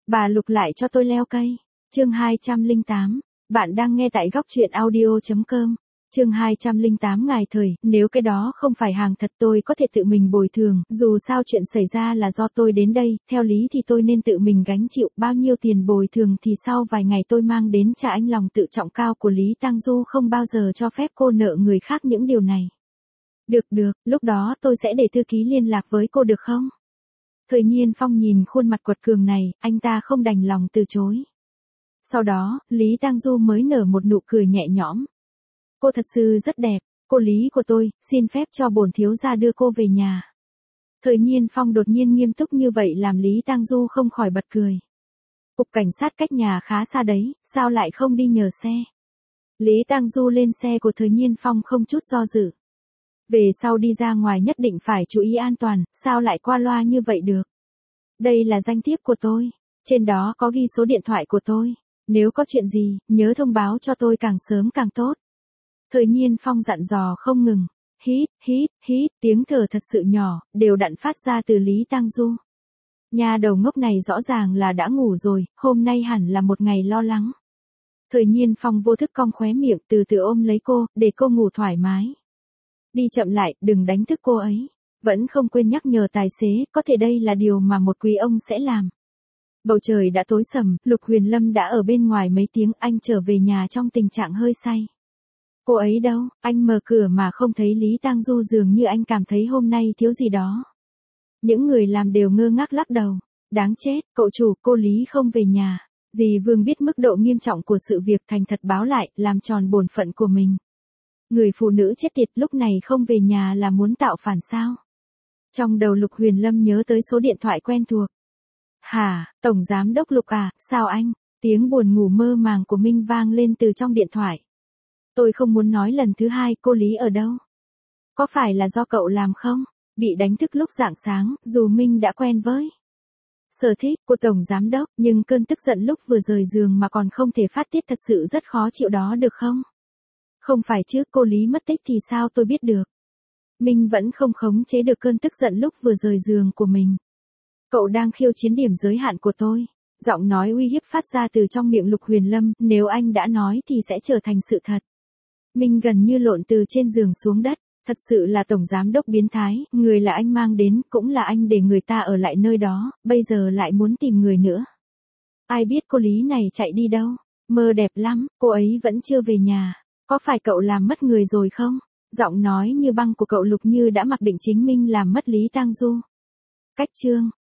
Bà Lục lại cho tôi leo cây. Chương 208. Bạn đang nghe tại góc truyện audio.com. Chương 208 ngài thời, nếu cái đó không phải hàng thật tôi có thể tự mình bồi thường, dù sao chuyện xảy ra là do tôi đến đây, theo lý thì tôi nên tự mình gánh chịu, bao nhiêu tiền bồi thường thì sau vài ngày tôi mang đến trả anh. Lòng tự trọng cao của Lý Tang Du không bao giờ cho phép cô nợ người khác những điều này. Được, lúc đó tôi sẽ để thư ký liên lạc với cô được không? Thời Nhiên Phong nhìn khuôn mặt quật cường này, anh ta không đành lòng từ chối. Sau đó, Lý Tang Du mới nở một nụ cười nhẹ nhõm. Cô thật sự rất đẹp, cô Lý của tôi, xin phép cho bổn thiếu gia đưa cô về nhà. Thời Nhiên Phong đột nhiên nghiêm túc như vậy làm Lý Tang Du không khỏi bật cười. Cục cảnh sát cách nhà khá xa đấy, sao lại không đi nhờ xe? Lý Tang Du lên xe của Thời Nhiên Phong không chút do dự. Về sau đi ra ngoài nhất định phải chú ý an toàn, sao lại qua loa như vậy được? Đây là danh thiếp của tôi, trên đó có ghi số điện thoại của tôi, nếu có chuyện gì, nhớ thông báo cho tôi càng sớm càng tốt. Thời Nhiên Phong dặn dò không ngừng, hít, tiếng thở thật sự nhỏ, đều đặn phát ra từ Lý Tang Du. Nhà đầu ngốc này rõ ràng là đã ngủ rồi, hôm nay hẳn là một ngày lo lắng. Thời Nhiên Phong vô thức cong khóe miệng từ từ ôm lấy cô, để cô ngủ thoải mái. Đi chậm lại, đừng đánh thức cô ấy. Vẫn không quên nhắc nhở tài xế, có thể đây là điều mà một quý ông sẽ làm. Bầu trời đã tối sầm, Lục Huyền Lâm đã ở bên ngoài mấy tiếng, anh trở về nhà trong tình trạng hơi say. Cô ấy đâu? Anh mở cửa mà không thấy Lý Tang Du, dường như anh cảm thấy hôm nay thiếu gì đó. Những người làm đều ngơ ngác lắc đầu. Đáng chết, cậu chủ, cô Lý không về nhà. Dì Vương biết mức độ nghiêm trọng của sự việc, thành thật báo lại, làm tròn bổn phận của mình. Người phụ nữ chết tiệt lúc này không về nhà là muốn tạo phản sao? Trong đầu Lục Huyền Lâm nhớ tới số điện thoại quen thuộc. Hả, Tổng Giám đốc Lục à, sao anh? Tiếng buồn ngủ mơ màng của Minh vang lên từ trong điện thoại. Tôi không muốn nói lần thứ hai, cô Lý ở đâu? Có phải là do cậu làm không? Bị đánh thức lúc rạng sáng, dù Minh đã quen với sở thích của Tổng Giám đốc, nhưng cơn tức giận lúc vừa rời giường mà còn không thể phát tiết thật sự rất khó chịu đó được không? Không phải chứ, cô Lý mất tích thì sao tôi biết được? Minh vẫn không khống chế được cơn tức giận lúc vừa rời giường của mình. Cậu đang khiêu chiến điểm giới hạn của tôi. Giọng nói uy hiếp phát ra từ trong miệng Lục Huyền Lâm, nếu anh đã nói thì sẽ trở thành sự thật. Minh gần như lộn từ trên giường xuống đất, thật sự là Tổng Giám đốc biến thái, người là anh mang đến, cũng là anh để người ta ở lại nơi đó, bây giờ lại muốn tìm người nữa. Ai biết cô Lý này chạy đi đâu? Mơ đẹp lắm, cô ấy vẫn chưa về nhà. Có phải cậu làm mất người rồi không? Giọng nói như băng của cậu Lục như đã mặc định chính Minh làm mất Lý Tang Du. Cách chương